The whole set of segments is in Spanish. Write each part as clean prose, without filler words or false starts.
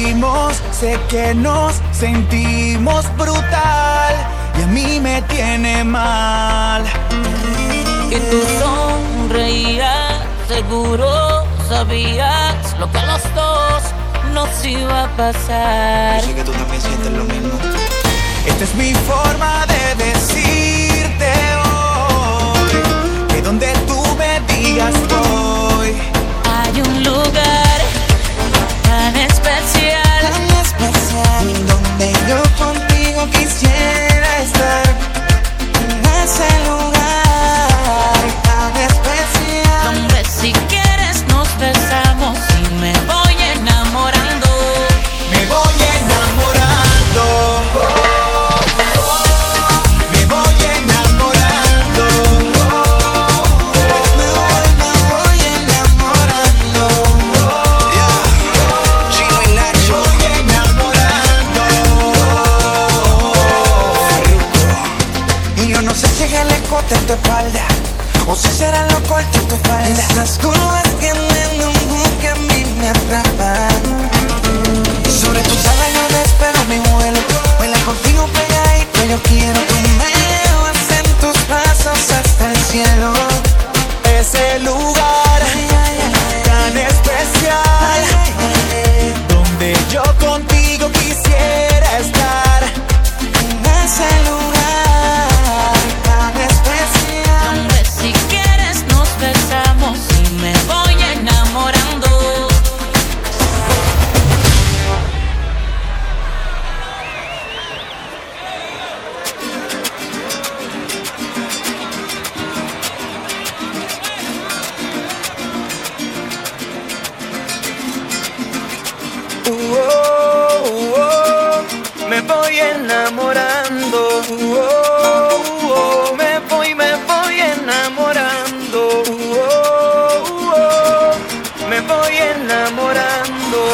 sentimos, sé que nos sentimos brutal y a mí me tiene mal. Que tú sonreías, seguro sabías lo que a los dos nos iba a pasar. Yo sé que tú también sientes lo mismo. Esta es mi forma de decirte hoy que donde tú me digas voy. Hay un lugar tan especial donde yo contigo quisiera estar. En ese lugar tan especial, donde si quieres nos besamos y me voy enamorando. Me voy enamorando. Me voy enamorando. me voy enamorando. Chino y Nacho. Voy enamorando. Y yo no sé si es el escote en tu espalda o si será lo corto en tu falda. Esas curvas que que a mí me atrapan. Sobre tu sábana yo despego mi vuelo. Vuela contigo pegadito, yo quiero. Tú me llevas en tus brazos hasta el cielo. Ese lugar tan especial donde yo contigo quisiera estar. En ese lugar tan especial, Donde si quieres nos besamos y me voy enamorando. me voy enamorando. Me voy enamorando. Me voy enamorando.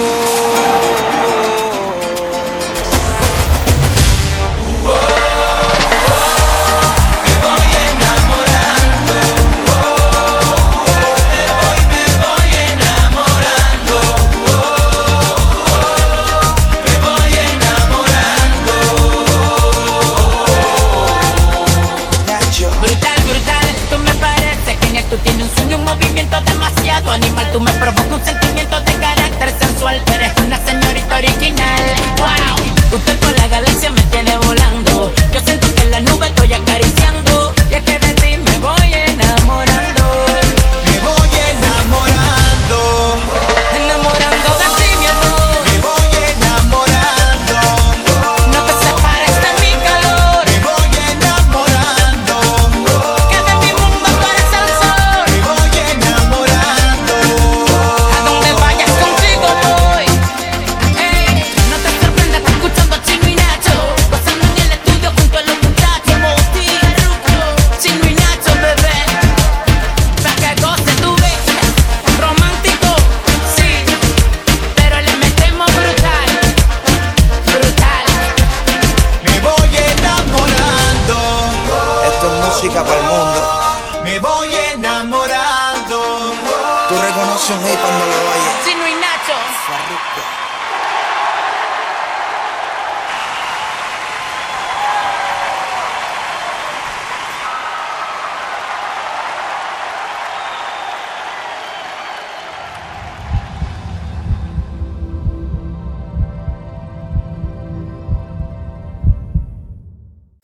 Nacho. Brutal, brutal, tú me pareces genial. Tú tienes un sueño, un movimiento demasiado animal. Tú me provocas un sentimiento de carácter sensual. Eres una señorita original. Wow, usted por la galaxia me tiene volando. Yo siento que en la nube estoy acariciando. Y es que de ti me voy enamorando. Me voy enamorando. Enamorando de ti, mi amor. Me voy enamorando. No te separes de mi calor. Me voy enamorando. Que de mi mundo tú eres el sol. Me voy enamorando. A donde vayas contigo voy. Ey, no te sorprendas escuchando a Chino y Nacho, gozando en el estudio junto a los muchachos. Chino y Nacho, bebé, pa' que goces tu vez. Romántico, sí, pero le metemos brutal, brutal. Me voy enamorando. Esto es música para el mundo. Me voy enamorando. Tú reconoces un hit cuando lo oyes.